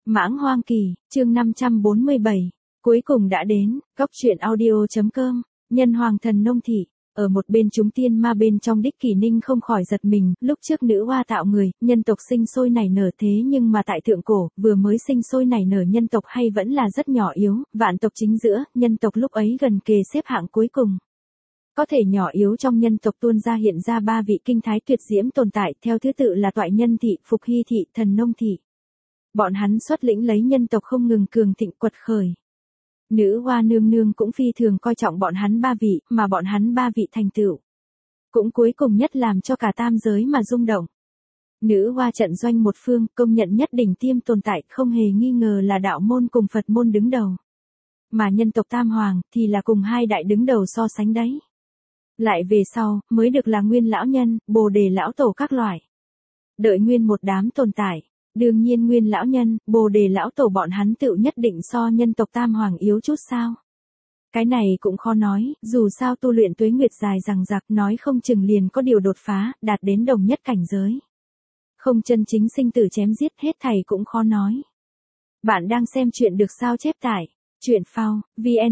Mãng Hoang Kỳ, chương 547. Cuối cùng đã đến, góc truyện audio.com, nhân hoàng thần nông thị. Ở một bên chúng tiên ma bên trong đích Kỷ Ninh không khỏi giật mình, lúc trước nữ hoa tạo người, nhân tộc sinh sôi nảy nở thế nhưng mà tại thượng cổ, vừa mới sinh sôi nảy nở nhân tộc hay vẫn là rất nhỏ yếu, vạn tộc chính giữa, nhân tộc lúc ấy gần kề xếp hạng cuối cùng. Có thể nhỏ yếu trong nhân tộc tuôn ra hiện ra ba vị kinh thái tuyệt diễm tồn tại theo thứ tự là Toại Nhân thị, Phục Hy thị, Thần Nông thị. Bọn hắn xuất lĩnh lấy nhân tộc không ngừng cường thịnh quật khởi. Nữ hoa nương nương cũng phi thường coi trọng bọn hắn ba vị, mà bọn hắn ba vị thành tựu cũng cuối cùng nhất làm cho cả tam giới mà rung động. Nữ hoa trận doanh một phương, công nhận nhất đỉnh tiêm tồn tại, không hề nghi ngờ là đạo môn cùng Phật môn đứng đầu. Mà nhân tộc tam hoàng, thì là cùng hai đại đứng đầu so sánh đấy. Lại về sau, mới được là Nguyên lão nhân, Bồ đề lão tổ các loại. Đợi nguyên một đám tồn tại. Đương nhiên Nguyên lão nhân, Bồ đề lão tổ bọn hắn tự nhất định so nhân tộc tam hoàng yếu chút sao. Cái này cũng khó nói, dù sao tu luyện tuế nguyệt dài rằng rạc nói không chừng liền có điều đột phá, đạt đến đồng nhất cảnh giới. Không chân chính sinh tử chém giết hết thảy cũng khó nói. Bạn đang xem chuyện được sao chép tải. Chuyện phao,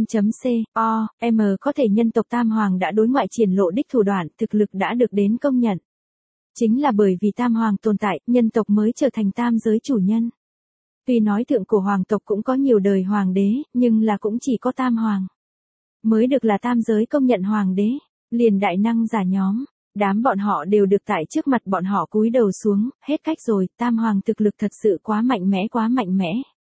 vn.com có thể nhân tộc tam hoàng đã đối ngoại triển lộ đích thủ đoạn, thực lực đã được đến công nhận. Chính là bởi vì tam hoàng tồn tại, nhân tộc mới trở thành tam giới chủ nhân. Tuy nói thượng cổ hoàng tộc cũng có nhiều đời hoàng đế, nhưng là cũng chỉ có tam hoàng mới được là tam giới công nhận hoàng đế, liền đại năng giả nhóm. Đám bọn họ đều được tại trước mặt bọn họ cúi đầu xuống, hết cách rồi, tam hoàng thực lực thật sự quá mạnh mẽ.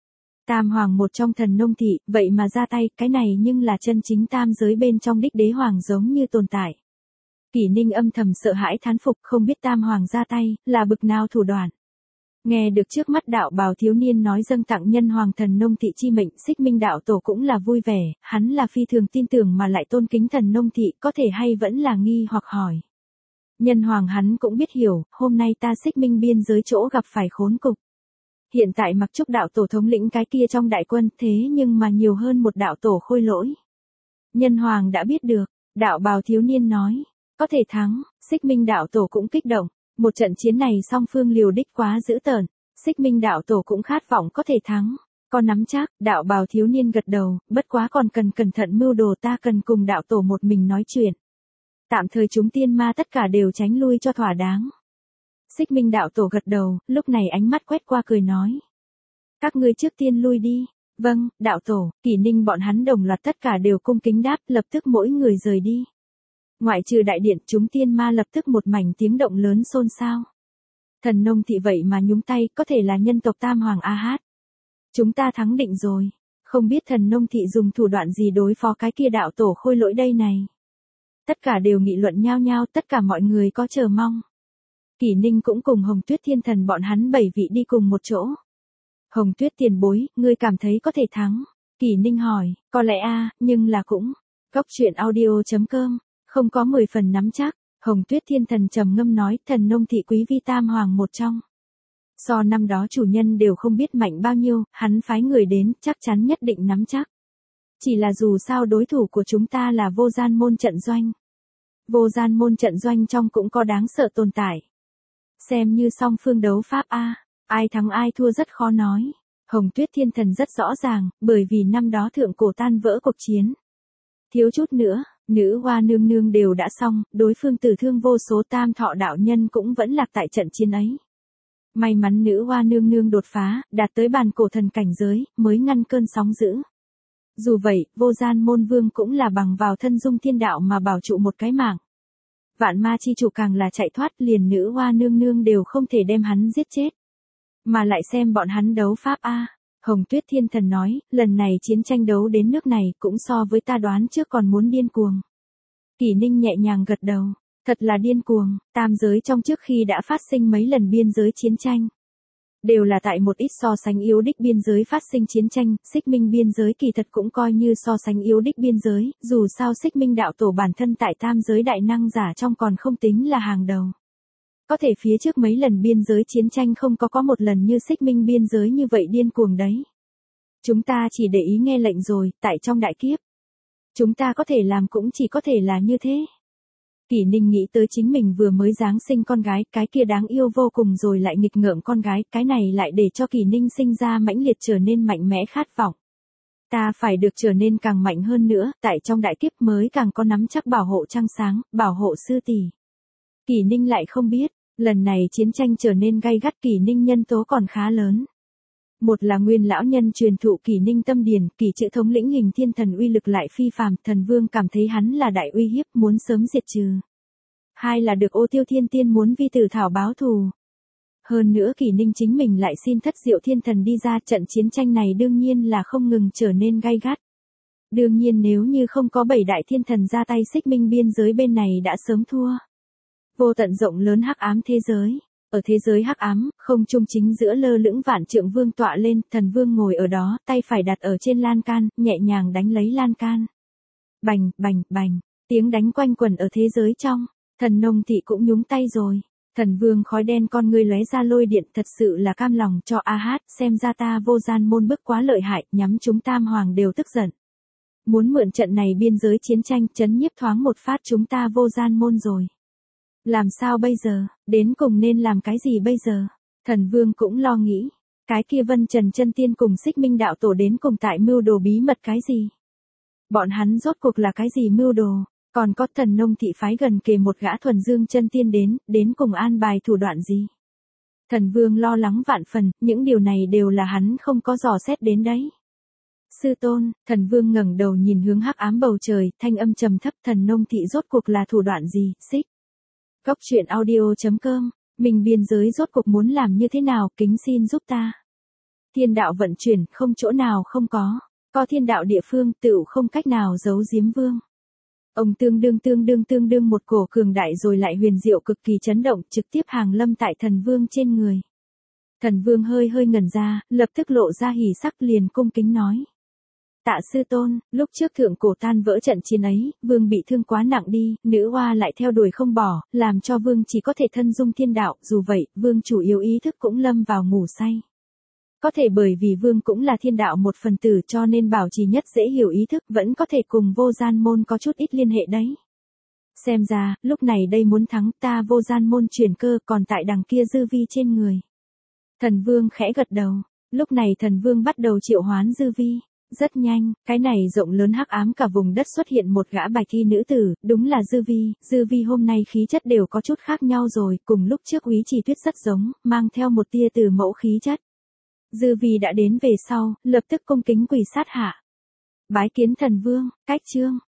Tam hoàng một trong Thần Nông thị, vậy mà ra tay, cái này nhưng là chân chính tam giới bên trong đích đế hoàng giống như tồn tại. Kỷ Ninh âm thầm sợ hãi thán phục, không biết tam hoàng ra tay, là bực nào thủ đoạn. Nghe được trước mắt đạo bào thiếu niên nói dâng tặng nhân hoàng Thần Nông thị chi mệnh, Xích Minh đạo tổ cũng là vui vẻ, hắn là phi thường tin tưởng mà lại tôn kính Thần Nông thị, có thể hay vẫn là nghi hoặc hỏi. Nhân hoàng hắn cũng biết hiểu, hôm nay ta Xích Minh biên giới chỗ gặp phải khốn cục. Hiện tại mặc Trúc đạo tổ thống lĩnh cái kia trong đại quân, thế nhưng mà nhiều hơn một đạo tổ khôi lỗi. Nhân hoàng đã biết được, đạo bào thiếu niên nói, có thể thắng. Xích Minh đạo tổ cũng kích động, một trận chiến này song phương liều đích quá dữ tợn, Xích Minh đạo tổ cũng khát vọng có thể thắng. Có nắm chắc, đạo bào thiếu niên gật đầu, bất quá còn cần cẩn thận mưu đồ, ta cần cùng đạo tổ một mình nói chuyện. Tạm thời chúng tiên ma tất cả đều tránh lui cho thỏa đáng. Xích Minh đạo tổ gật đầu, lúc này ánh mắt quét qua cười nói. Các ngươi trước tiên lui đi. Vâng, đạo tổ. Kỷ Ninh bọn hắn đồng loạt tất cả đều cung kính đáp, lập tức mỗi người rời đi. Ngoại trừ đại điện, chúng tiên ma lập tức một mảnh tiếng động lớn xôn xao. Thần Nông thị vậy mà nhúng tay, có thể là nhân tộc tam hoàng a hát. Chúng ta thắng định rồi. Không biết Thần Nông thị dùng thủ đoạn gì đối phó cái kia đạo tổ khôi lỗi đây này. Tất cả đều nghị luận nhao nhao, tất cả mọi người có chờ mong. Kỷ Ninh cũng cùng Hồng Tuyết Thiên Thần bọn hắn 7 vị đi cùng một chỗ. Hồng Tuyết tiền bối, ngươi cảm thấy có thể thắng? Kỷ Ninh hỏi, có lẽ nhưng là cũng. Góc truyện audio.com, không có 10 phần nắm chắc. Hồng Tuyết Thiên Thần trầm ngâm nói, Thần Nông thị quý vi tam hoàng một trong. So năm đó chủ nhân đều không biết mạnh bao nhiêu, hắn phái người đến, chắc chắn nhất định nắm chắc. Chỉ là dù sao đối thủ của chúng ta là Vô Gian môn trận doanh. Vô Gian môn trận doanh trong cũng có đáng sợ tồn tại. Xem như song phương đấu pháp ai thắng ai thua rất khó nói. Hồng Tuyết Thiên Thần rất rõ ràng, bởi vì năm đó thượng cổ tan vỡ cuộc chiến. Thiếu chút nữa, nữ hoa nương nương đều đã xong, đối phương tử thương vô số, Tam Thọ đạo nhân cũng vẫn lạc tại trận chiến ấy. May mắn nữ hoa nương nương đột phá, đạt tới bàn cổ thần cảnh giới, mới ngăn cơn sóng dữ. Dù vậy, Vô Gian môn vương cũng là bằng vào thân dung thiên đạo mà bảo trụ một cái mạng. Vạn ma chi chủ càng là chạy thoát, liền nữ hoa nương nương đều không thể đem hắn giết chết. Mà lại xem bọn hắn đấu pháp Hồng Tuyết Thiên Thần nói, lần này chiến tranh đấu đến nước này cũng so với ta đoán trước còn muốn điên cuồng. Kỷ Ninh nhẹ nhàng gật đầu, thật là điên cuồng, tam giới trong trước khi đã phát sinh mấy lần biên giới chiến tranh. Đều là tại một ít so sánh yếu đích biên giới phát sinh chiến tranh, Xích Minh biên giới kỳ thật cũng coi như so sánh yếu đích biên giới, dù sao Xích Minh đạo tổ bản thân tại tam giới đại năng giả trong còn không tính là hàng đầu. Có thể phía trước mấy lần biên giới chiến tranh không có một lần như Xích Minh biên giới như vậy điên cuồng đấy. Chúng ta chỉ để ý nghe lệnh rồi, tại trong đại kiếp. Chúng ta có thể làm cũng chỉ có thể là như thế. Kỷ Ninh nghĩ tới chính mình vừa mới giáng sinh con gái, cái kia đáng yêu vô cùng rồi lại nghịch ngợm con gái, cái này lại để cho Kỷ Ninh sinh ra mãnh liệt trở nên mạnh mẽ khát vọng. Ta phải được trở nên càng mạnh hơn nữa, tại trong đại kiếp mới càng có nắm chắc bảo hộ trăng sáng, bảo hộ sư tỷ. Kỷ Ninh lại không biết, lần này chiến tranh trở nên gay gắt, Kỷ Ninh nhân tố còn khá lớn. Một là nguyên lão nhân truyền thụ Kỷ Ninh tâm điển, Kỷ chữ thống lĩnh hình thiên thần uy lực lại phi phàm, thần vương cảm thấy hắn là đại uy hiếp muốn sớm diệt trừ. Hai là được Ô Tiêu Thiên Tiên muốn vi tử thảo báo thù. Hơn nữa Kỷ Ninh chính mình lại xin thất diệu thiên thần đi ra, trận chiến tranh này đương nhiên là không ngừng trở nên gay gắt. Đương nhiên nếu như không có 7 đại thiên thần ra tay, xích minh biên giới bên này đã sớm thua. Vô tận rộng lớn hắc ám thế giới. Ở thế giới hắc ám, không trung chính giữa lơ lửng Vạn Trượng Vương tọa lên, thần vương ngồi ở đó, tay phải đặt ở trên lan can, nhẹ nhàng đánh lấy lan can. Bành, bành, bành, tiếng đánh quanh quẩn ở thế giới trong, thần nông thị cũng nhúng tay rồi. Thần vương khói đen con ngươi lóe ra lôi điện, thật sự là cam lòng cho a hát, xem ra ta vô gian môn bức quá lợi hại, nhắm chúng tam hoàng đều tức giận. Muốn mượn trận này biên giới chiến tranh chấn nhiếp thoáng một phát chúng ta vô gian môn rồi. Làm sao bây giờ, đến cùng nên làm cái gì bây giờ? Thần vương cũng lo nghĩ, cái kia Vân Trần chân tiên cùng Xích Minh đạo tổ đến cùng tại mưu đồ bí mật cái gì? Bọn hắn rốt cuộc là cái gì mưu đồ? Còn có thần nông thị phái gần kề một gã thuần dương chân tiên đến cùng an bài thủ đoạn gì? Thần vương lo lắng vạn phần, những điều này đều là hắn không có dò xét đến đấy. Sư tôn, thần vương ngẩng đầu nhìn hướng hắc ám bầu trời, thanh âm trầm thấp, thần nông thị rốt cuộc là thủ đoạn gì? Xích. Góc truyện audio.com, mình biên giới rốt cuộc muốn làm như thế nào, kính xin giúp ta. Thiên đạo vận chuyển, không chỗ nào không có thiên đạo địa phương, tựu không cách nào giấu giếm vương. Ông tương đương một cổ cường đại rồi lại huyền diệu cực kỳ chấn động, trực tiếp hàng lâm tại thần vương trên người. Thần vương hơi ngẩn ra, lập tức lộ ra hỉ sắc, liền cung kính nói. Tạ sư tôn, lúc trước thượng cổ tan vỡ trận chiến ấy, vương bị thương quá nặng đi, nữ oa lại theo đuổi không bỏ, làm cho vương chỉ có thể thân dung thiên đạo, dù vậy, vương chủ yếu ý thức cũng lâm vào ngủ say. Có thể bởi vì vương cũng là thiên đạo một phần tử cho nên bảo trì nhất dễ hiểu ý thức vẫn có thể cùng vô gian môn có chút ít liên hệ đấy. Xem ra, lúc này đây muốn thắng ta vô gian môn chuyển cơ còn tại đằng kia dư vi trên người. Thần vương khẽ gật đầu, lúc này thần vương bắt đầu triệu hoán dư vi. Rất nhanh, cái này rộng lớn hắc ám cả vùng đất xuất hiện một gã bạch y nữ tử, đúng là Dư Vi hôm nay khí chất đều có chút khác nhau rồi, cùng lúc trước Úy Trì Tuyết rất giống, mang theo một tia từ mẫu khí chất. Dư Vi đã đến về sau, lập tức cung kính quỳ sát hạ. Bái kiến thần vương, cách chương.